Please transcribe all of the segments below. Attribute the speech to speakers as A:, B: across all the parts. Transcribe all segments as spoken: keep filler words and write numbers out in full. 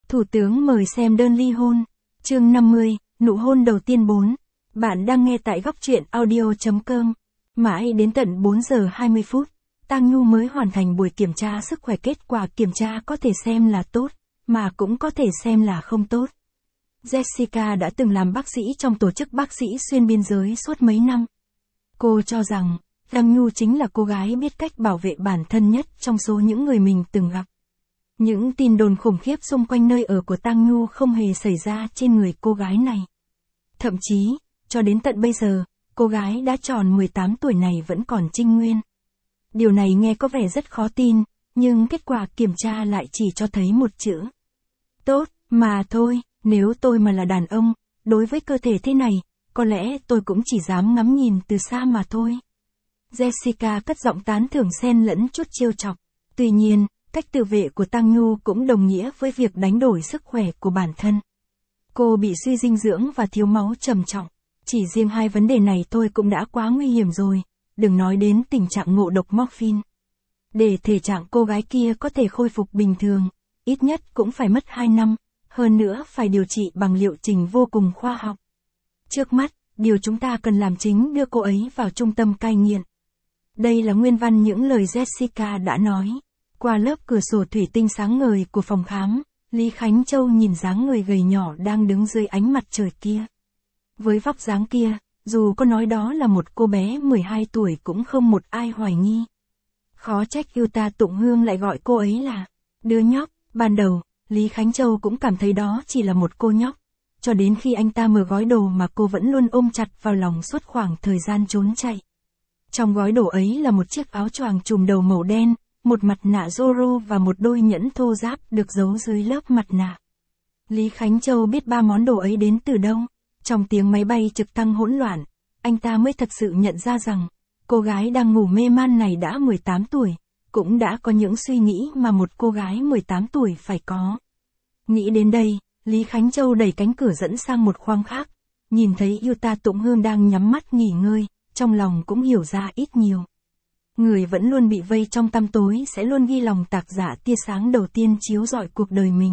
A: Thủ tướng mời xem đơn ly hôn. Chương năm mươi, nụ hôn đầu tiên bốn. Bạn đang nghe tại góc truyện audio chấm com. Mãi đến tận bốn giờ hai mươi phút, Tang Nhu mới hoàn thành buổi kiểm tra sức khỏe. Kết quả kiểm tra có thể xem là tốt, mà cũng có thể xem là không tốt. Jessica đã từng làm bác sĩ trong tổ chức bác sĩ xuyên biên giới suốt mấy năm. Cô cho rằng, Tang Nhu chính là cô gái biết cách bảo vệ bản thân nhất trong số những người mình từng gặp. Những tin đồn khủng khiếp xung quanh nơi ở của Tang Nhu không hề xảy ra trên người cô gái này. Thậm chí, cho đến tận bây giờ, cô gái đã tròn mười tám tuổi này vẫn còn trinh nguyên. Điều này nghe có vẻ rất khó tin, nhưng kết quả kiểm tra lại chỉ cho thấy một chữ. Tốt, mà thôi, nếu tôi mà là đàn ông, đối với cơ thể thế này, có lẽ tôi cũng chỉ dám ngắm nhìn từ xa mà thôi. Jessica cất giọng tán thưởng xen lẫn chút trêu chọc. Tuy nhiên, cách tự vệ của Tang Nhu cũng đồng nghĩa với việc đánh đổi sức khỏe của bản thân. Cô bị suy dinh dưỡng và thiếu máu trầm trọng. Chỉ riêng hai vấn đề này thôi cũng đã quá nguy hiểm rồi, đừng nói đến tình trạng ngộ độc morphine. Để thể trạng cô gái kia có thể khôi phục bình thường, ít nhất cũng phải mất hai năm, hơn nữa phải điều trị bằng liệu trình vô cùng khoa học. Trước mắt, điều chúng ta cần làm chính đưa cô ấy vào trung tâm cai nghiện. Đây là nguyên văn những lời Jessica đã nói. Qua lớp cửa sổ thủy tinh sáng ngời của phòng khám, Lý Khánh Châu nhìn dáng người gầy nhỏ đang đứng dưới ánh mặt trời kia. Với vóc dáng kia, dù có nói đó là một cô bé mười hai tuổi cũng không một ai hoài nghi. Khó trách yêu ta Tụng Hương lại gọi cô ấy là đứa nhóc. Ban đầu, Lý Khánh Châu cũng cảm thấy đó chỉ là một cô nhóc. Cho đến khi anh ta mở gói đồ mà cô vẫn luôn ôm chặt vào lòng suốt khoảng thời gian trốn chạy. Trong gói đồ ấy là một chiếc áo choàng trùm đầu màu đen, một mặt nạ Zorro và một đôi nhẫn thô ráp được giấu dưới lớp mặt nạ. Lý Khánh Châu biết ba món đồ ấy đến từ đâu. Trong tiếng máy bay trực thăng hỗn loạn, anh ta mới thật sự nhận ra rằng, cô gái đang ngủ mê man này đã mười tám tuổi, cũng đã có những suy nghĩ mà một cô gái mười tám tuổi phải có. Nghĩ đến đây, Lý Khánh Châu đẩy cánh cửa dẫn sang một khoang khác, nhìn thấy yêu ta Tụng Hương đang nhắm mắt nghỉ ngơi, trong lòng cũng hiểu ra ít nhiều. Người vẫn luôn bị vây trong tăm tối sẽ luôn ghi lòng tạc giả tia sáng đầu tiên chiếu rọi cuộc đời mình.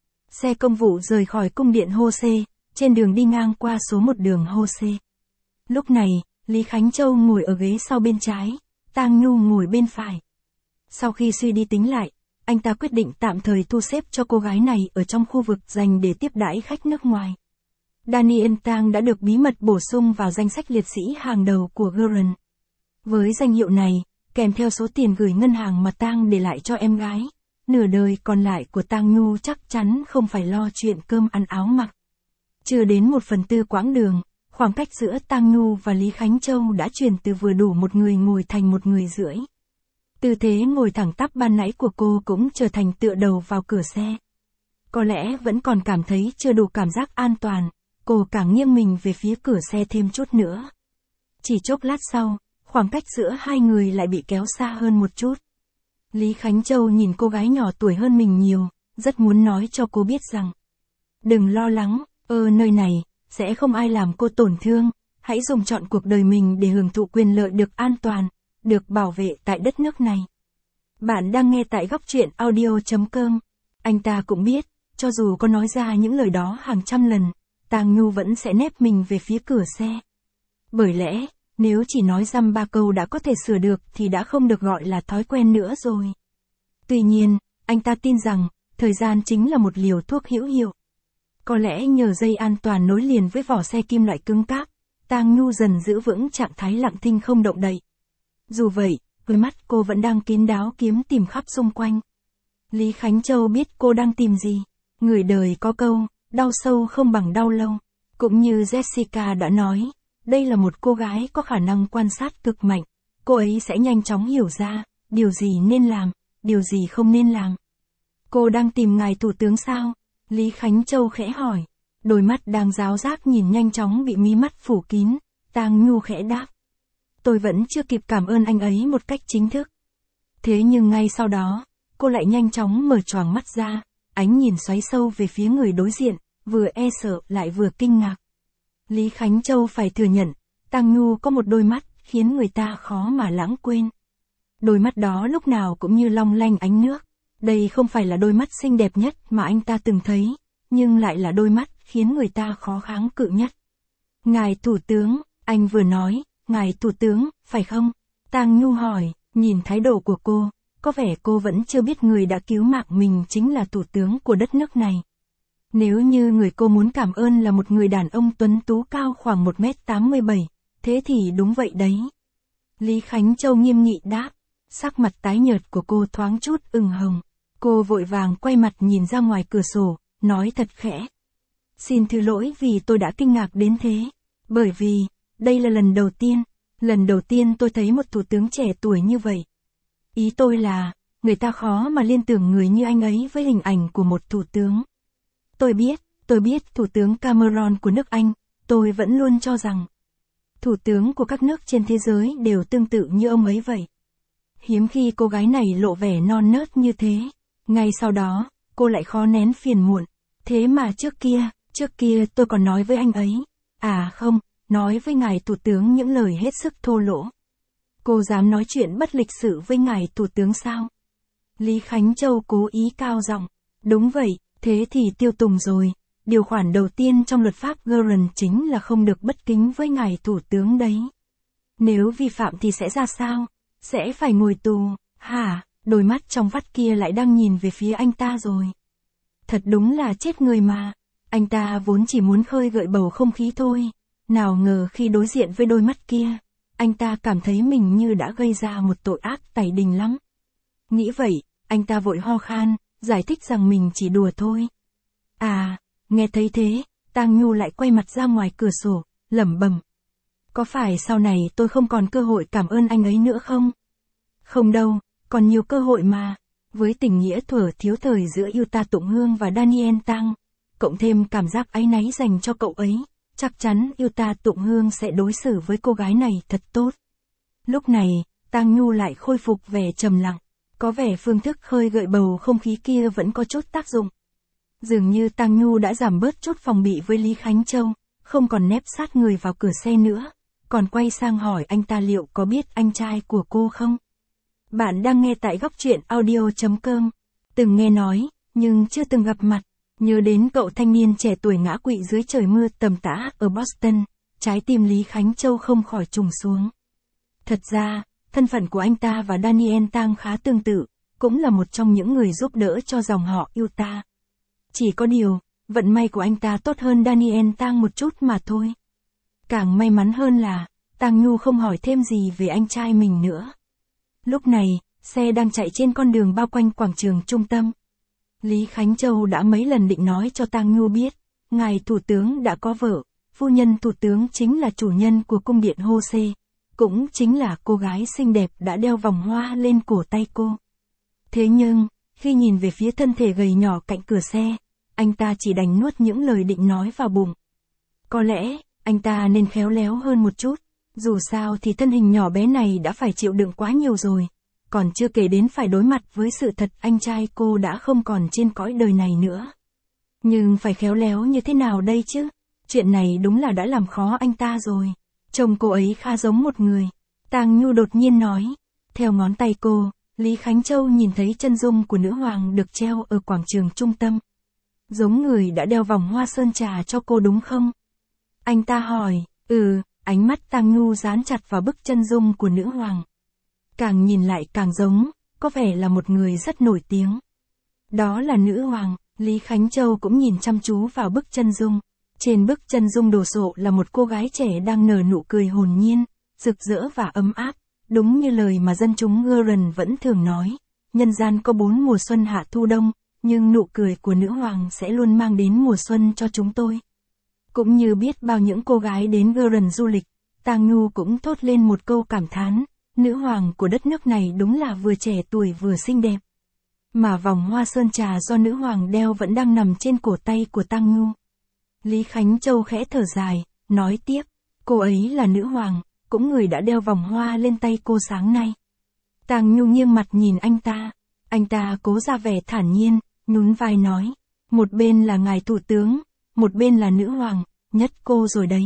A: Xe công vụ rời khỏi cung điện Hô-xê, trên đường đi ngang qua số một đường Hô-xê. Lúc này, Lý Khánh Châu ngồi ở ghế sau bên trái, Tang Nhu ngồi bên phải. Sau khi suy đi tính lại, anh ta quyết định tạm thời thu xếp cho cô gái này ở trong khu vực dành để tiếp đãi khách nước ngoài. Daniel Tang đã được bí mật bổ sung vào danh sách liệt sĩ hàng đầu của Guren. Với danh hiệu này, kèm theo số tiền gửi ngân hàng mà Tang để lại cho em gái, nửa đời còn lại của Tang Nhu chắc chắn không phải lo chuyện cơm ăn áo mặc. Chưa đến một phần tư quãng đường, khoảng cách giữa Tang Nhu và Lý Khánh Châu đã chuyển từ vừa đủ một người ngồi thành một người rưỡi. Tư thế ngồi thẳng tắp ban nãy của cô cũng trở thành tựa đầu vào cửa xe. Có lẽ vẫn còn cảm thấy chưa đủ cảm giác an toàn, cô càng nghiêng mình về phía cửa xe thêm chút nữa. Chỉ chốc lát sau, khoảng cách giữa hai người lại bị kéo xa hơn một chút. Lý Khánh Châu nhìn cô gái nhỏ tuổi hơn mình nhiều, rất muốn nói cho cô biết rằng, đừng lo lắng, ở nơi này, sẽ không ai làm cô tổn thương, hãy dùng trọn cuộc đời mình để hưởng thụ quyền lợi được an toàn, được bảo vệ tại đất nước này. Bạn đang nghe tại góc truyện audio chấm com. Anh ta cũng biết, cho dù có nói ra những lời đó hàng trăm lần, Tang Nhu vẫn sẽ nép mình về phía cửa xe. Bởi lẽ, nếu chỉ nói dăm ba câu đã có thể sửa được thì đã không được gọi là thói quen nữa rồi. Tuy nhiên, anh ta tin rằng, thời gian chính là một liều thuốc hữu hiệu. Có lẽ nhờ dây an toàn nối liền với vỏ xe kim loại cứng cáp, Tang Nhu dần giữ vững trạng thái lặng thinh không động đậy. Dù vậy, đôi mắt cô vẫn đang kín đáo kiếm tìm khắp xung quanh. Lý Khánh Châu biết cô đang tìm gì. Người đời có câu, đau sâu không bằng đau lâu. Cũng như Jessica đã nói, đây là một cô gái có khả năng quan sát cực mạnh. Cô ấy sẽ nhanh chóng hiểu ra, điều gì nên làm, điều gì không nên làm. Cô đang tìm ngài thủ tướng sao? Lý Khánh Châu khẽ hỏi. Đôi mắt đang ráo rác nhìn nhanh chóng bị mí mắt phủ kín, Tang Nhu khẽ đáp. Tôi vẫn chưa kịp cảm ơn anh ấy một cách chính thức. Thế nhưng ngay sau đó, cô lại nhanh chóng mở choàng mắt ra, ánh nhìn xoáy sâu về phía người đối diện, vừa e sợ lại vừa kinh ngạc. Lý Khánh Châu phải thừa nhận, Tang Nhu có một đôi mắt khiến người ta khó mà lãng quên. Đôi mắt đó lúc nào cũng như long lanh ánh nước, Đây không phải là đôi mắt xinh đẹp nhất mà anh ta từng thấy, nhưng lại là đôi mắt khiến người ta khó kháng cự nhất. Ngài Thủ tướng, anh vừa nói, Ngài Thủ tướng, phải không? Tang Nhu hỏi, nhìn thái độ của cô, có vẻ cô vẫn chưa biết người đã cứu mạng mình chính là Thủ tướng của đất nước này. Nếu như người cô muốn cảm ơn là một người đàn ông tuấn tú cao khoảng một mét tám mươi bảy, thế thì đúng vậy đấy. Lý Khánh Châu nghiêm nghị đáp, sắc mặt tái nhợt của cô thoáng chút ửng hồng. Cô vội vàng quay mặt nhìn ra ngoài cửa sổ, nói thật khẽ. Xin thứ lỗi vì tôi đã kinh ngạc đến thế. Bởi vì, đây là lần đầu tiên, lần đầu tiên tôi thấy một thủ tướng trẻ tuổi như vậy. Ý tôi là, người ta khó mà liên tưởng người như anh ấy với hình ảnh của một thủ tướng. Tôi biết, tôi biết thủ tướng Cameron của nước Anh, tôi vẫn luôn cho rằng thủ tướng của các nước trên thế giới đều tương tự như ông ấy vậy. Hiếm khi cô gái này lộ vẻ non nớt như thế. Ngay sau đó, cô lại khó nén phiền muộn. Thế mà trước kia, trước kia tôi còn nói với anh ấy. À không, nói với ngài thủ tướng những lời hết sức thô lỗ. Cô dám nói chuyện bất lịch sự với ngài thủ tướng sao? Lý Khánh Châu cố ý cao giọng. Đúng vậy, thế thì tiêu tùng rồi. Điều khoản đầu tiên trong luật pháp Guerin chính là không được bất kính với ngài thủ tướng đấy. Nếu vi phạm thì sẽ ra sao? Sẽ phải ngồi tù, hả? Đôi mắt trong vắt kia lại đang nhìn về phía anh ta rồi. Thật đúng là chết người mà. Anh ta vốn chỉ muốn khơi gợi bầu không khí thôi. Nào ngờ khi đối diện với đôi mắt kia, anh ta cảm thấy mình như đã gây ra một tội ác tày đình lắm. Nghĩ vậy, anh ta vội ho khan, giải thích rằng mình chỉ đùa thôi. À, nghe thấy thế, Tang Nhu lại quay mặt ra ngoài cửa sổ, lẩm bẩm. Có phải sau này tôi không còn cơ hội cảm ơn anh ấy nữa không? Không đâu, còn nhiều cơ hội mà. Với tình nghĩa thuở thiếu thời giữa Yuta Tụng Hương và Daniel Tang, cộng thêm cảm giác áy náy dành cho cậu ấy, chắc chắn Yuta Tụng Hương sẽ đối xử với cô gái này thật tốt. Lúc này, Tang Nhu lại khôi phục vẻ trầm lặng, có vẻ phương thức khơi gợi bầu không khí kia vẫn có chút tác dụng. Dường như Tang Nhu đã giảm bớt chút phòng bị với Lý Khánh Châu, không còn nép sát người vào cửa xe nữa, còn quay sang hỏi anh ta liệu có biết anh trai của cô không? Bạn đang nghe tại góc truyện audio chấm com. Từng nghe nói, nhưng chưa từng gặp mặt. Nhớ đến cậu thanh niên trẻ tuổi ngã quỵ dưới trời mưa tầm tã ở Boston, trái tim Lý Khánh Châu không khỏi trùng xuống. Thật ra, thân phận của anh ta và Daniel Tang khá tương tự, cũng là một trong những người giúp đỡ cho dòng họ Yuta. Chỉ có điều, vận may của anh ta tốt hơn Daniel Tang một chút mà thôi. Càng may mắn hơn là, Tang Nhu không hỏi thêm gì về anh trai mình nữa. Lúc này, xe đang chạy trên con đường bao quanh quảng trường trung tâm. Lý Khánh Châu đã mấy lần định nói cho Tang Nhu biết, ngài thủ tướng đã có vợ, phu nhân thủ tướng chính là chủ nhân của cung điện Hô-xê, cũng chính là cô gái xinh đẹp đã đeo vòng hoa lên cổ tay cô. Thế nhưng, khi nhìn về phía thân thể gầy nhỏ cạnh cửa xe, anh ta chỉ đành nuốt những lời định nói vào bụng. Có lẽ, anh ta nên khéo léo hơn một chút, dù sao thì thân hình nhỏ bé này đã phải chịu đựng quá nhiều rồi, còn chưa kể đến phải đối mặt với sự thật anh trai cô đã không còn trên cõi đời này nữa. Nhưng phải khéo léo như thế nào đây chứ? Chuyện này đúng là đã làm khó anh ta rồi. Trông cô ấy khá giống một người. Tang Nhu đột nhiên nói. Theo ngón tay cô, Lý Khánh Châu nhìn thấy chân dung của nữ hoàng được treo ở quảng trường trung tâm. Giống người đã đeo vòng hoa sơn trà cho cô đúng không? Anh ta hỏi. Ừ, ánh mắt Tang Nhu dán chặt vào bức chân dung của nữ hoàng. Càng nhìn lại càng giống, có vẻ là một người rất nổi tiếng. Đó là nữ hoàng. Lý Khánh Châu cũng nhìn chăm chú vào bức chân dung. Trên bức chân dung đồ sộ là một cô gái trẻ đang nở nụ cười hồn nhiên, rực rỡ và ấm áp, đúng như lời mà dân chúng Guerin vẫn thường nói. Nhân gian có bốn mùa xuân hạ thu đông, nhưng nụ cười của nữ hoàng sẽ luôn mang đến mùa xuân cho chúng tôi. Cũng như biết bao những cô gái đến Guerin du lịch, Tang Nhu cũng thốt lên một câu cảm thán, nữ hoàng của đất nước này đúng là vừa trẻ tuổi vừa xinh đẹp. Mà vòng hoa sơn trà do nữ hoàng đeo vẫn đang nằm trên cổ tay của Tang Nhu. Lý Khánh Châu khẽ thở dài, nói tiếp, cô ấy là nữ hoàng, cũng người đã đeo vòng hoa lên tay cô sáng nay. Tang Nhu nghiêng mặt nhìn anh ta, anh ta cố ra vẻ thản nhiên, nhún vai nói, một bên là ngài thủ tướng, một bên là nữ hoàng, nhất cô rồi đấy.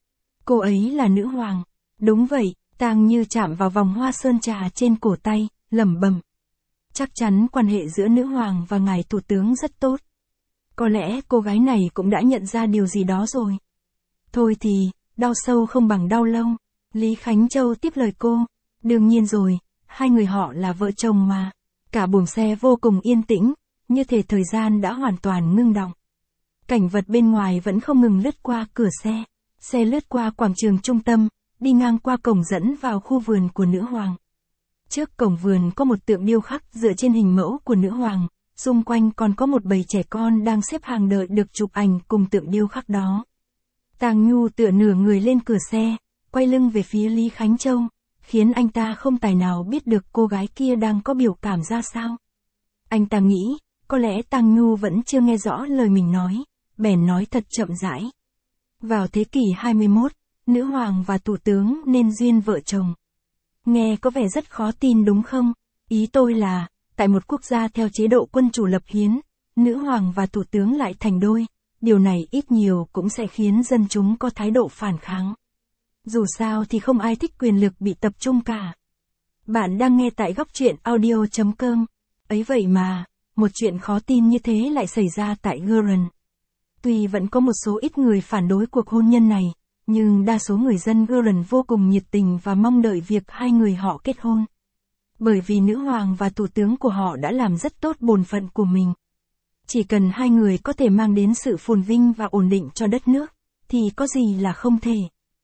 A: Cô ấy là nữ hoàng, đúng vậy. Tang Như chạm vào vòng hoa sơn trà trên cổ tay, lẩm bẩm. Chắc chắn quan hệ giữa nữ hoàng và ngài thủ tướng rất tốt. Có lẽ cô gái này cũng đã nhận ra điều gì đó rồi. Thôi thì, đau sâu không bằng đau lông. Lý Khánh Châu tiếp lời cô. Đương nhiên rồi, hai người họ là vợ chồng mà. Cả buồng xe vô cùng yên tĩnh, như thể thời gian đã hoàn toàn ngưng đọng. Cảnh vật bên ngoài vẫn không ngừng lướt qua cửa xe. Xe lướt qua quảng trường trung tâm, đi ngang qua cổng dẫn vào khu vườn của nữ hoàng. Trước cổng vườn có một tượng điêu khắc dựa trên hình mẫu của nữ hoàng, xung quanh còn có một bầy trẻ con đang xếp hàng đợi được chụp ảnh cùng tượng điêu khắc đó. Tang Nhu tựa nửa người lên cửa xe, quay lưng về phía Lý Khánh Châu, khiến anh ta không tài nào biết được cô gái kia đang có biểu cảm ra sao. Anh ta nghĩ, có lẽ Tang Nhu vẫn chưa nghe rõ lời mình nói, bèn nói thật chậm rãi. Vào thế kỷ hai mươi mốt, nữ hoàng và thủ tướng nên duyên vợ chồng. Nghe có vẻ rất khó tin đúng không? Ý tôi là, tại một quốc gia theo chế độ quân chủ lập hiến, nữ hoàng và thủ tướng lại thành đôi, điều này ít nhiều cũng sẽ khiến dân chúng có thái độ phản kháng. Dù sao thì không ai thích quyền lực bị tập trung cả. Bạn đang nghe tại góc truyện audio chấm com. Ấy vậy mà, một chuyện khó tin như thế lại xảy ra tại Guren. Tuy vẫn có một số ít người phản đối cuộc hôn nhân này, nhưng đa số người dân Guren vô cùng nhiệt tình và mong đợi việc hai người họ kết hôn. Bởi vì nữ hoàng và thủ tướng của họ đã làm rất tốt bổn phận của mình. Chỉ cần hai người có thể mang đến sự phồn vinh và ổn định cho đất nước, thì có gì là không thể.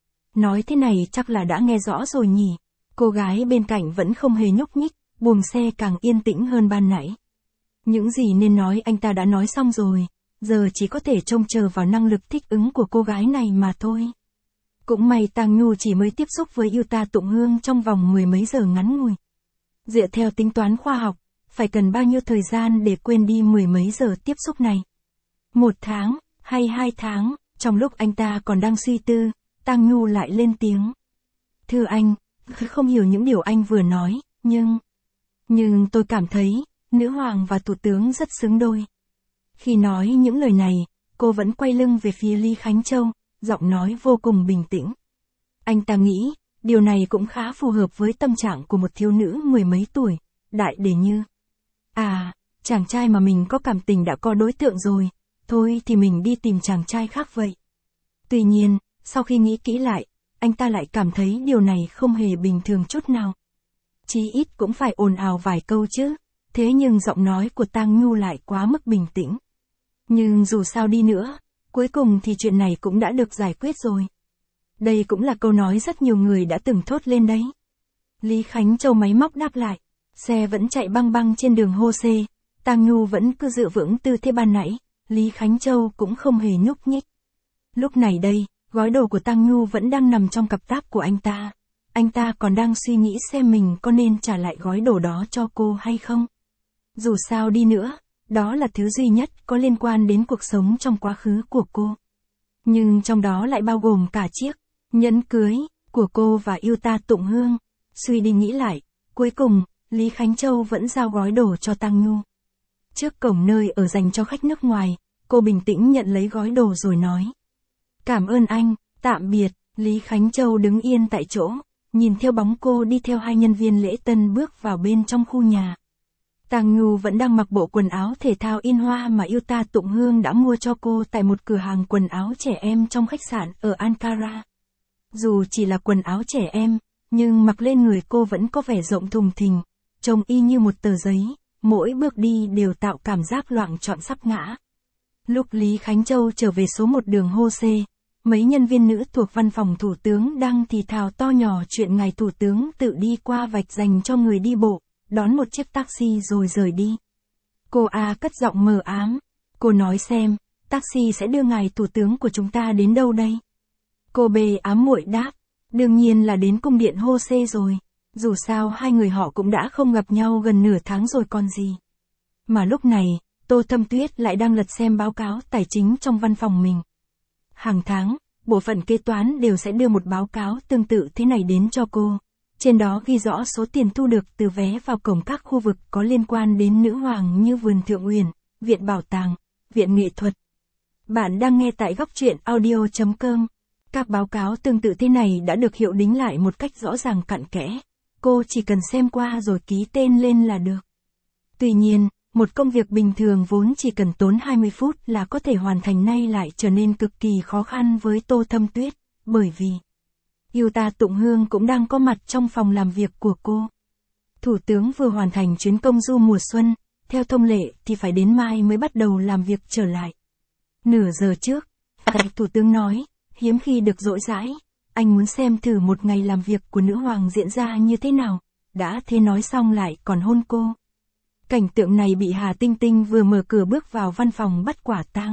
A: Nói thế này chắc là đã nghe rõ rồi nhỉ. Cô gái bên cạnh vẫn không hề nhúc nhích, buồng xe càng yên tĩnh hơn ban nãy. Những gì nên nói anh ta đã nói xong rồi, giờ chỉ có thể trông chờ vào năng lực thích ứng của cô gái này mà thôi. Cũng may Tang Nhu chỉ mới tiếp xúc với Yuta Tụng Hương trong vòng mười mấy giờ ngắn ngủi. Dựa theo tính toán khoa học, phải cần bao nhiêu thời gian để quên đi mười mấy giờ tiếp xúc này? Một tháng, hay hai tháng, trong lúc anh ta còn đang suy tư, Tang Nhu lại lên tiếng. Thưa anh, không hiểu những điều anh vừa nói, nhưng... Nhưng tôi cảm thấy, nữ hoàng và thủ tướng rất xứng đôi. Khi nói những lời này, cô vẫn quay lưng về phía Lý Khánh Châu, giọng nói vô cùng bình tĩnh. Anh ta nghĩ, điều này cũng khá phù hợp với tâm trạng của một thiếu nữ mười mấy tuổi, đại để như. À, chàng trai mà mình có cảm tình đã có đối tượng rồi, thôi thì mình đi tìm chàng trai khác vậy. Tuy nhiên, sau khi nghĩ kỹ lại, anh ta lại cảm thấy điều này không hề bình thường chút nào. Chí ít cũng phải ồn ào vài câu chứ, thế nhưng giọng nói của Tang Nhu lại quá mức bình tĩnh. Nhưng dù sao đi nữa, cuối cùng thì chuyện này cũng đã được giải quyết rồi. Đây cũng là câu nói rất nhiều người đã từng thốt lên đấy. Lý Khánh Châu máy móc đáp lại. Xe vẫn chạy băng băng trên đường Hô Xê. Tang Nhu vẫn cứ giữ vững tư thế ban nãy. Lý Khánh Châu cũng không hề nhúc nhích. Lúc này đây, gói đồ của Tang Nhu vẫn đang nằm trong cặp táp của anh ta. Anh ta còn đang suy nghĩ xem mình có nên trả lại gói đồ đó cho cô hay không. Dù sao đi nữa, đó là thứ duy nhất có liên quan đến cuộc sống trong quá khứ của cô. Nhưng trong đó lại bao gồm cả chiếc nhẫn cưới của cô và Yuta Tụng Hương. Suy đi nghĩ lại, cuối cùng, Lý Khánh Châu vẫn giao gói đồ cho Tang Nhu. Trước cổng nơi ở dành cho khách nước ngoài, cô bình tĩnh nhận lấy gói đồ rồi nói. Cảm ơn anh, tạm biệt. Lý Khánh Châu đứng yên tại chỗ, nhìn theo bóng cô đi theo hai nhân viên lễ tân bước vào bên trong khu nhà. Tang Nhu vẫn đang mặc bộ quần áo thể thao in hoa mà Yuta Tụng Hương đã mua cho cô tại một cửa hàng quần áo trẻ em trong khách sạn ở Ankara. Dù chỉ là quần áo trẻ em, nhưng mặc lên người cô vẫn có vẻ rộng thùng thình, trông y như một tờ giấy, mỗi bước đi đều tạo cảm giác loạng choạng sắp ngã. Lúc Lý Khánh Châu trở về số một đường Hô Xê, mấy nhân viên nữ thuộc văn phòng thủ tướng đang thì thào to nhỏ chuyện ngài thủ tướng tự đi qua vạch dành cho người đi bộ, đón một chiếc taxi rồi rời đi. Cô A cất giọng mờ ám. Cô nói xem, taxi sẽ đưa ngài thủ tướng của chúng ta đến đâu đây? Cô B ám muội đáp. Đương nhiên là đến cung điện Hô Xê rồi. Dù sao hai người họ cũng đã không gặp nhau gần nửa tháng rồi còn gì. Mà lúc này, Tô Thâm Tuyết lại đang lật xem báo cáo tài chính trong văn phòng mình. Hàng tháng, bộ phận kế toán đều sẽ đưa một báo cáo tương tự thế này đến cho cô. Trên đó ghi rõ số tiền thu được từ vé vào cổng các khu vực có liên quan đến nữ hoàng như Vườn Thượng Uyển, Viện Bảo tàng, Viện Nghệ thuật. Bạn đang nghe tại góc truyện audio chấm com. Các báo cáo tương tự thế này đã được hiệu đính lại một cách rõ ràng cặn kẽ. Cô chỉ cần xem qua rồi ký tên lên là được. Tuy nhiên, một công việc bình thường vốn chỉ cần tốn hai mươi phút là có thể hoàn thành nay lại trở nên cực kỳ khó khăn với Tô Thâm Tuyết, bởi vì Yuta Tụng Hương cũng đang có mặt trong phòng làm việc của cô. Thủ tướng vừa hoàn thành chuyến công du mùa xuân, theo thông lệ thì phải đến mai mới bắt đầu làm việc trở lại. Nửa giờ trước, Thủ tướng nói, hiếm khi được dỗi dãi, anh muốn xem thử một ngày làm việc của nữ hoàng diễn ra như thế nào, đã thế nói xong lại còn hôn cô. Cảnh tượng này bị Hà Tinh Tinh vừa mở cửa bước vào văn phòng bắt quả tang.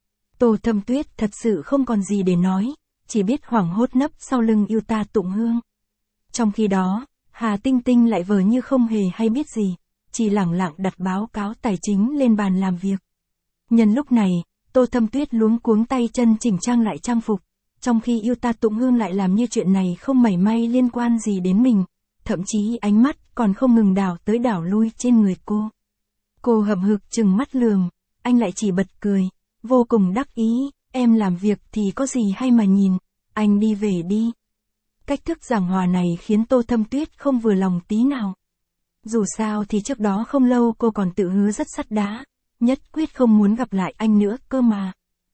A: Tô Thâm Tuyết thật sự không còn gì để nói, chỉ biết hoảng hốt nấp sau lưng Yuta Tụng Hương. Trong khi đó, Hà Tinh Tinh lại vờ như không hề hay biết gì, chỉ lẳng lặng đặt báo cáo tài chính lên bàn làm việc. Nhân lúc này, Tô Thâm Tuyết luống cuống tay chân chỉnh trang lại trang phục, trong khi Yuta Tụng Hương lại làm như chuyện này không mảy may liên quan gì đến mình, thậm chí ánh mắt còn không ngừng đảo tới đảo lui trên người cô. Cô hậm hực trừng mắt lườm, anh lại chỉ bật cười, vô cùng đắc ý, em làm việc thì có gì hay mà nhìn, anh đi về đi. Cách thức giảng hòa này khiến Tô Thâm Tuyết không vừa lòng tí nào. Dù sao thì trước đó không lâu cô còn tự hứa rất sắt đá, nhất quyết không muốn gặp lại anh nữa cơ mà.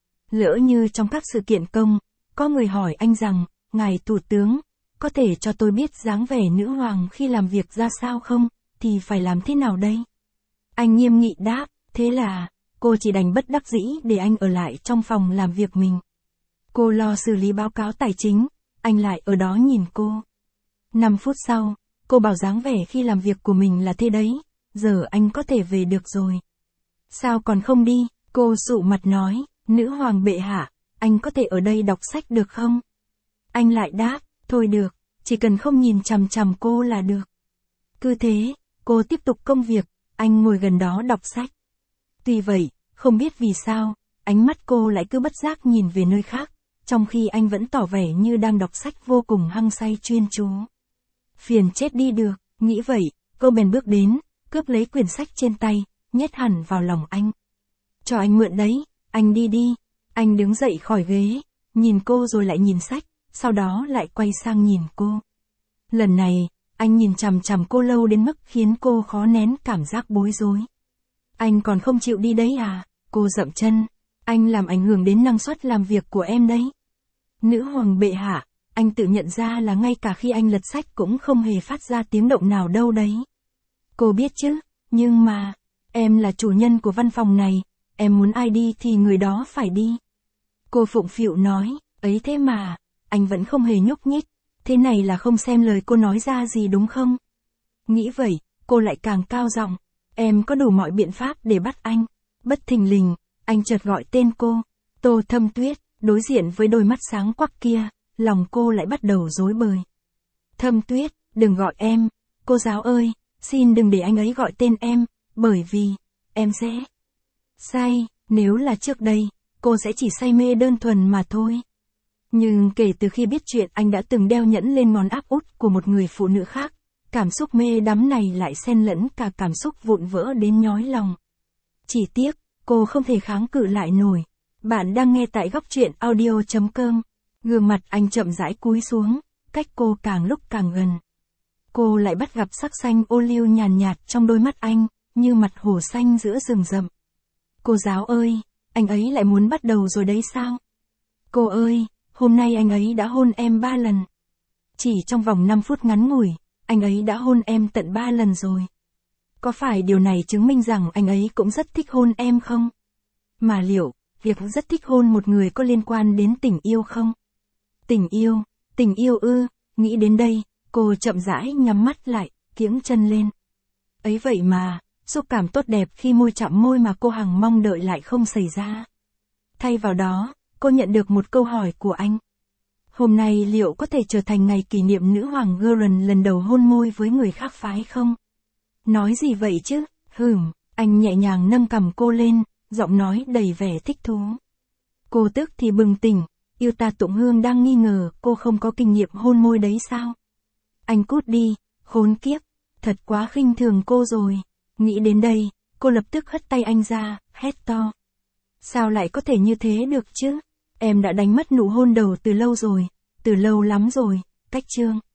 A: Lỡ như trong các sự kiện công, có người hỏi anh rằng, ngài thủ tướng, có thể cho tôi biết dáng vẻ nữ hoàng khi làm việc ra sao không, thì phải làm thế nào đây? Anh nghiêm nghị đáp, thế là, cô chỉ đành bất đắc dĩ để anh ở lại trong phòng làm việc mình. Cô lo xử lý báo cáo tài chính, anh lại ở đó nhìn cô. Năm phút sau, cô bảo dáng vẻ khi làm việc của mình là thế đấy, giờ anh có thể về được rồi. Sao còn không đi? Cô sụ mặt nói, nữ hoàng bệ hạ, anh có thể ở đây đọc sách được không? Anh lại đáp, thôi được, chỉ cần không nhìn chằm chằm cô là được. Cứ thế, cô tiếp tục công việc, anh ngồi gần đó đọc sách. Tuy vậy, không biết vì sao, ánh mắt cô lại cứ bất giác nhìn về nơi khác, trong khi anh vẫn tỏ vẻ như đang đọc sách vô cùng hăng say chuyên chú. Phiền chết đi được, nghĩ vậy, cô bèn bước đến, cướp lấy quyển sách trên tay, nhét hẳn vào lòng anh. Cho anh mượn đấy, anh đi đi. Anh đứng dậy khỏi ghế, nhìn cô rồi lại nhìn sách, sau đó lại quay sang nhìn cô. Lần này, anh nhìn chằm chằm cô lâu đến mức khiến cô khó nén cảm giác bối rối. Anh còn không chịu đi đấy à? Cô dậm chân. Anh làm ảnh hưởng đến năng suất làm việc của em đấy. Nữ hoàng bệ hạ, anh tự nhận ra là ngay cả khi anh lật sách cũng không hề phát ra tiếng động nào đâu đấy. Cô biết chứ, nhưng mà, em là chủ nhân của văn phòng này, em muốn ai đi thì người đó phải đi. Cô phụng phịu nói, ấy thế mà, anh vẫn không hề nhúc nhích, thế này là không xem lời cô nói ra gì đúng không? Nghĩ vậy, cô lại càng cao giọng, em có đủ mọi biện pháp để bắt anh. Bất thình lình, anh chợt gọi tên cô, Tô Thâm Tuyết, đối diện với đôi mắt sáng quắc kia, lòng cô lại bắt đầu rối bời. Thâm Tuyết, đừng gọi em, cô giáo ơi, xin đừng để anh ấy gọi tên em, bởi vì, em sẽ say, nếu là trước đây, cô sẽ chỉ say mê đơn thuần mà thôi. Nhưng kể từ khi biết chuyện anh đã từng đeo nhẫn lên ngón áp út của một người phụ nữ khác, cảm xúc mê đắm này lại xen lẫn cả cảm xúc vụn vỡ đến nhói lòng. Chỉ tiếc, cô không thể kháng cự lại nổi. Bạn đang nghe tại góc truyện audio chấm com. Gương mặt anh chậm rãi cúi xuống, cách cô càng lúc càng gần. Cô lại bắt gặp sắc xanh ô liu nhàn nhạt trong đôi mắt anh, như mặt hồ xanh giữa rừng rậm. Cô giáo ơi, anh ấy lại muốn bắt đầu rồi đấy sao? Cô ơi, hôm nay anh ấy đã hôn em ba lần. Chỉ trong vòng năm phút ngắn ngủi, anh ấy đã hôn em tận ba lần rồi. Có phải điều này chứng minh rằng anh ấy cũng rất thích hôn em không? Mà liệu, việc rất thích hôn một người có liên quan đến tình yêu không? Tình yêu, tình yêu ư, nghĩ đến đây, cô chậm rãi nhắm mắt lại, kiễng chân lên. Ấy vậy mà, xúc cảm tốt đẹp khi môi chạm môi mà cô hằng mong đợi lại không xảy ra. Thay vào đó, cô nhận được một câu hỏi của anh. Hôm nay liệu có thể trở thành ngày kỷ niệm nữ hoàng Gurren lần đầu hôn môi với người khác phái không? Nói gì vậy chứ? Hửm, anh nhẹ nhàng nâng cằm cô lên, giọng nói đầy vẻ thích thú. Cô tức thì bừng tỉnh, Yuta Tụng Hương đang nghi ngờ cô không có kinh nghiệm hôn môi đấy sao? Anh cút đi, khốn kiếp, thật quá khinh thường cô rồi. Nghĩ đến đây, cô lập tức hất tay anh ra, hét to. Sao lại có thể như thế được chứ? Em đã đánh mất nụ hôn đầu từ lâu rồi, từ lâu lắm rồi, cách chương.